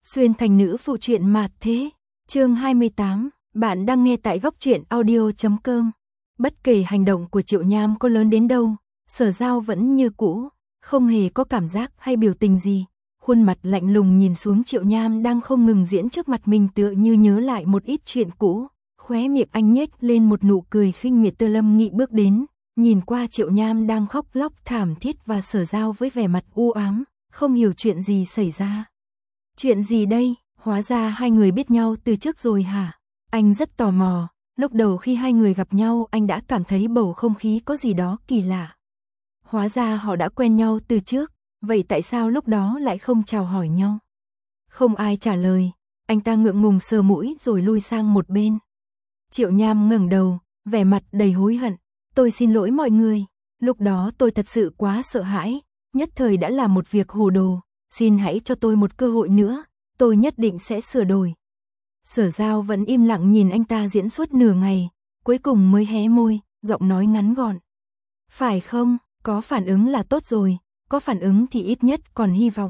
Xuyên thành nữ phụ truyện mạt thế. Chương 28, bạn đang nghe tại góc truyện audio.com. Bất kể hành động của Triệu Nham có lớn đến đâu, Sở Giao vẫn như cũ, không hề có cảm giác hay biểu tình gì. Khuôn mặt lạnh lùng nhìn xuống Triệu Nham đang không ngừng diễn trước mặt mình, tựa như nhớ lại một ít chuyện cũ. Khóe miệng anh nhếch lên một nụ cười khinh miệt. Lâm Nghị bước đến, nhìn qua Triệu Nham đang khóc lóc thảm thiết và Sở Giao với vẻ mặt u ám, không hiểu chuyện gì xảy ra. Chuyện gì đây? Hóa ra hai người biết nhau từ trước rồi hả? Anh rất tò mò. Lúc đầu khi hai người gặp nhau anh đã cảm thấy bầu không khí có gì đó kỳ lạ. Hóa ra họ đã quen nhau từ trước, vậy tại sao lúc đó lại không chào hỏi nhau? Không ai trả lời, anh ta ngượng ngùng sờ mũi rồi lui sang một bên. Triệu Nham ngẩng đầu, vẻ mặt đầy hối hận. Tôi xin lỗi mọi người, lúc đó tôi thật sự quá sợ hãi, nhất thời đã làm một việc hồ đồ. Xin hãy cho tôi một cơ hội nữa, tôi nhất định sẽ sửa đổi. Sở Giao vẫn im lặng nhìn anh ta diễn suốt nửa ngày, cuối cùng mới hé môi, giọng nói ngắn gọn. Phải không, có phản ứng là tốt rồi, có phản ứng thì ít nhất còn hy vọng.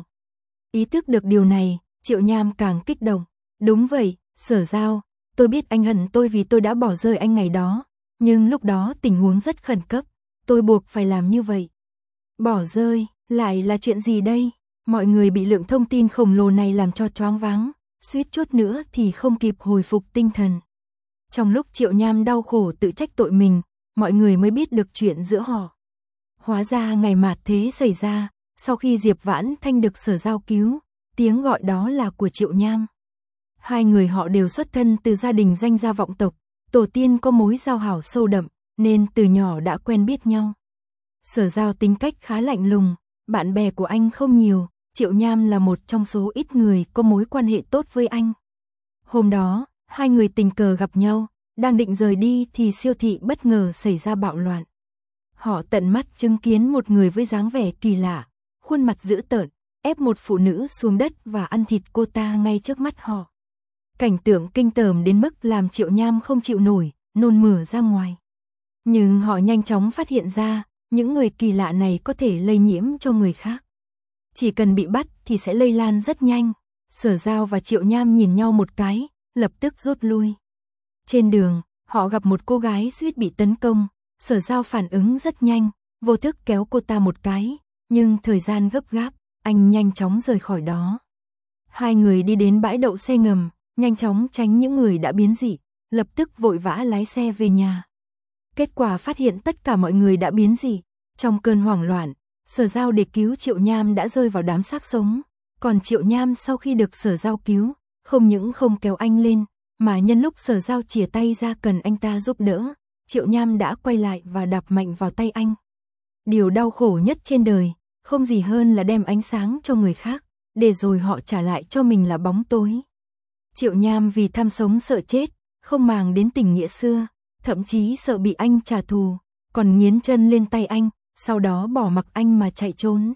Ý thức được điều này, Triệu Nham càng kích động. Đúng vậy, Sở Giao, tôi biết anh hận tôi vì tôi đã bỏ rơi anh ngày đó, nhưng lúc đó tình huống rất khẩn cấp, tôi buộc phải làm như vậy. Bỏ rơi, lại là chuyện gì đây? Mọi người bị lượng thông tin khổng lồ này làm cho choáng váng, suýt chút nữa thì không kịp hồi phục tinh thần. Trong lúc Triệu Nham đau khổ tự trách tội mình, mọi người mới biết được chuyện giữa họ. Hóa ra ngày mạt thế xảy ra, sau khi Diệp Vãn Thanh được Sở Giao cứu, tiếng gọi đó là của Triệu Nham. Hai người họ đều xuất thân từ gia đình danh gia vọng tộc, tổ tiên có mối giao hảo sâu đậm, nên từ nhỏ đã quen biết nhau. Sở Giao tính cách khá lạnh lùng, bạn bè của anh không nhiều. Triệu Nham là một trong số ít người có mối quan hệ tốt với anh. Hôm đó, hai người tình cờ gặp nhau, đang định rời đi thì siêu thị bất ngờ xảy ra bạo loạn. Họ tận mắt chứng kiến một người với dáng vẻ kỳ lạ, khuôn mặt dữ tợn, ép một phụ nữ xuống đất và ăn thịt cô ta ngay trước mắt họ. Cảnh tượng kinh tởm đến mức làm Triệu Nham không chịu nổi, nôn mửa ra ngoài. Nhưng họ nhanh chóng phát hiện ra, những người kỳ lạ này có thể lây nhiễm cho người khác. Chỉ cần bị bắt thì sẽ lây lan rất nhanh. Sở Giao và Triệu Nham nhìn nhau một cái, lập tức rút lui. Trên đường, họ gặp một cô gái suýt bị tấn công. Sở Giao phản ứng rất nhanh, vô thức kéo cô ta một cái, nhưng thời gian gấp gáp, anh nhanh chóng rời khỏi đó. Hai người đi đến bãi đậu xe ngầm, nhanh chóng tránh những người đã biến dị, lập tức vội vã lái xe về nhà. Kết quả phát hiện tất cả mọi người đã biến dị. Trong cơn hoảng loạn, Sở Giao để cứu Triệu Nham đã rơi vào đám xác sống, còn Triệu Nham sau khi được Sở Giao cứu, không những không kéo anh lên, mà nhân lúc Sở Giao chìa tay ra cần anh ta giúp đỡ, Triệu Nham đã quay lại và đạp mạnh vào tay anh. Điều đau khổ nhất trên đời, không gì hơn là đem ánh sáng cho người khác, để rồi họ trả lại cho mình là bóng tối. Triệu Nham vì tham sống sợ chết, không màng đến tình nghĩa xưa, thậm chí sợ bị anh trả thù, còn nghiến chân lên tay anh. Sau đó bỏ mặc anh mà chạy trốn.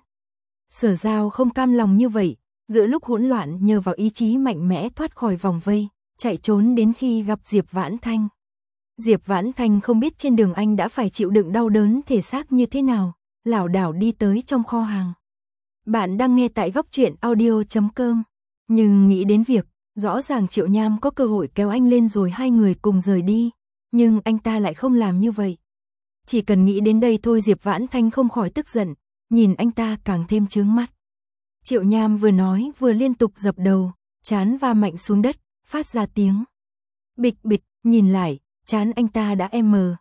Sở Giao không cam lòng như vậy, giữa lúc hỗn loạn nhờ vào ý chí mạnh mẽ thoát khỏi vòng vây, chạy trốn đến khi gặp Diệp Vãn Thanh. Diệp Vãn Thanh không biết trên đường anh đã phải chịu đựng đau đớn thể xác như thế nào, lảo đảo đi tới trong kho hàng. Bạn đang nghe tại góc truyện audio.com, nhưng nghĩ đến việc, rõ ràng Triệu Nham có cơ hội kéo anh lên rồi hai người cùng rời đi, nhưng anh ta lại không làm như vậy. Chỉ cần nghĩ đến đây thôi Diệp Vãn Thanh không khỏi tức giận, nhìn anh ta càng thêm chướng mắt. Triệu Nham vừa nói vừa liên tục dập đầu, trán va mạnh xuống đất, phát ra tiếng bịch bịch, nhìn lại, trán anh ta đã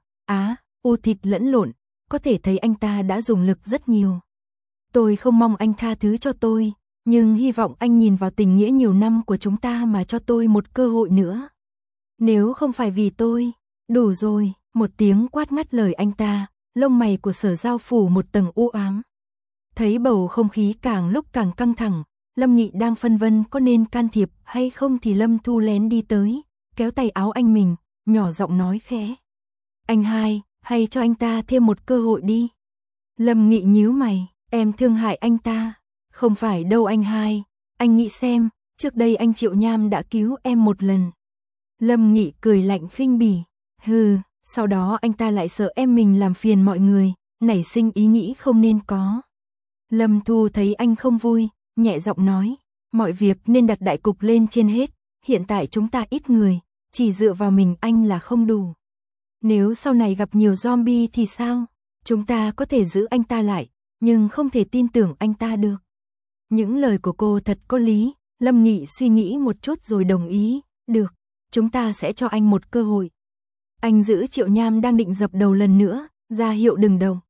u thịt lẫn lộn, có thể thấy anh ta đã dùng lực rất nhiều. Tôi không mong anh tha thứ cho tôi, nhưng hy vọng anh nhìn vào tình nghĩa nhiều năm của chúng ta mà cho tôi một cơ hội nữa. Nếu không phải vì tôi, đủ rồi. Một tiếng quát ngắt lời anh ta, lông mày của Sở Giao phủ một tầng u ám. Thấy bầu không khí càng lúc càng căng thẳng, Lâm Nghị đang phân vân có nên can thiệp hay không thì Lâm Thu lén đi tới, kéo tay áo anh mình, nhỏ giọng nói khẽ. Anh hai, hay cho anh ta thêm một cơ hội đi. Lâm Nghị nhíu mày, em thương hại anh ta. Không phải đâu anh hai, anh nghĩ xem, trước đây anh Triệu Nham đã cứu em một lần. Lâm Nghị cười lạnh khinh bỉ, hừ. Sau đó anh ta lại sợ em mình làm phiền mọi người, nảy sinh ý nghĩ không nên có. Lâm Thu thấy anh không vui, nhẹ giọng nói, Mọi việc nên đặt đại cục lên trên hết, hiện tại chúng ta ít người, chỉ dựa vào mình anh là không đủ. Nếu sau này gặp nhiều zombie thì sao? Chúng ta có thể giữ anh ta lại, nhưng không thể tin tưởng anh ta được. Những lời của cô thật có lý, Lâm Nghị suy nghĩ một chút rồi đồng ý, được, chúng ta sẽ cho anh một cơ hội. Anh giữ Triệu Nham đang định dập đầu lần nữa, ra hiệu đừng động.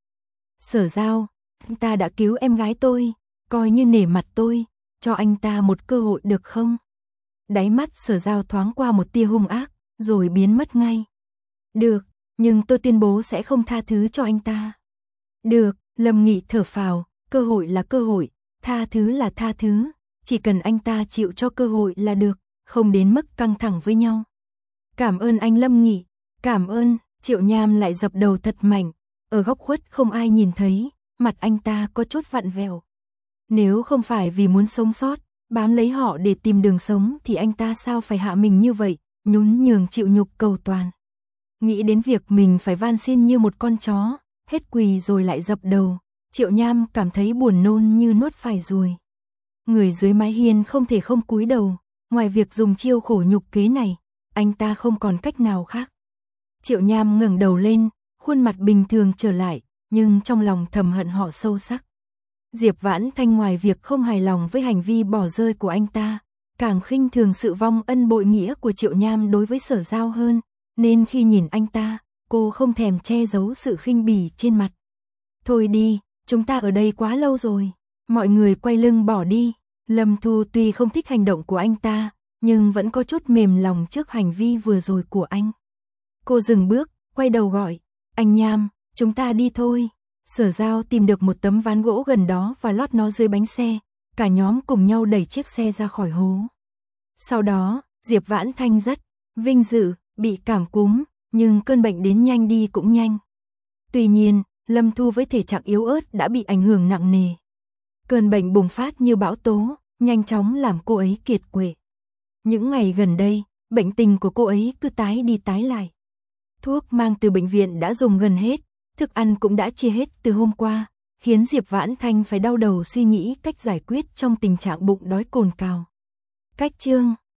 Sở Giao, anh ta đã cứu em gái tôi, coi như nể mặt tôi, cho anh ta một cơ hội được không? Đáy mắt Sở Giao thoáng qua một tia hung ác, rồi biến mất ngay. Được, nhưng tôi tuyên bố sẽ không tha thứ cho anh ta. Được, Lâm Nghị thở phào, cơ hội là cơ hội, tha thứ là tha thứ, chỉ cần anh ta chịu cho cơ hội là được, không đến mức căng thẳng với nhau. Cảm ơn anh Lâm Nghị, cảm ơn. Triệu Nham lại dập đầu thật mạnh, ở góc khuất không ai nhìn thấy, mặt anh ta có chút vặn vẹo. Nếu không phải vì muốn sống sót, bám lấy họ để tìm đường sống thì anh ta sao phải hạ mình như vậy, nhún nhường chịu nhục cầu toàn. Nghĩ đến việc mình phải van xin như một con chó, hết quỳ rồi lại dập đầu, Triệu Nham cảm thấy buồn nôn như nuốt phải ruồi. Người dưới mái hiên không thể không cúi đầu, ngoài việc dùng chiêu khổ nhục kế này, anh ta không còn cách nào khác. Triệu Nham ngẩng đầu lên, khuôn mặt bình thường trở lại, nhưng trong lòng thầm hận họ sâu sắc. Diệp Vãn Thanh ngoài việc không hài lòng với hành vi bỏ rơi của anh ta, càng khinh thường sự vong ân bội nghĩa của Triệu Nham đối với Sở Giao hơn, nên khi nhìn anh ta, cô không thèm che giấu sự khinh bỉ trên mặt. Thôi đi, chúng ta ở đây quá lâu rồi. Mọi người quay lưng bỏ đi. Lâm Thu tuy không thích hành động của anh ta, nhưng vẫn có chút mềm lòng trước hành vi vừa rồi của anh. Cô dừng bước, quay đầu gọi, anh Nham, chúng ta đi thôi. Sở Giao tìm được một tấm ván gỗ gần đó và lót nó dưới bánh xe, cả nhóm cùng nhau đẩy chiếc xe ra khỏi hố. Sau đó, Diệp Vãn Thanh rất vinh dự, bị cảm cúm, nhưng cơn bệnh đến nhanh đi cũng nhanh. Tuy nhiên, Lâm Thu với thể trạng yếu ớt đã bị ảnh hưởng nặng nề. Cơn bệnh bùng phát như bão tố, nhanh chóng làm cô ấy kiệt quệ. Những ngày gần đây, bệnh tình của cô ấy cứ tái đi tái lại. Thuốc mang từ bệnh viện đã dùng gần hết, thức ăn cũng đã chia hết từ hôm qua, khiến Diệp Vãn Thanh phải đau đầu suy nghĩ cách giải quyết trong tình trạng bụng đói cồn cào. Cách chương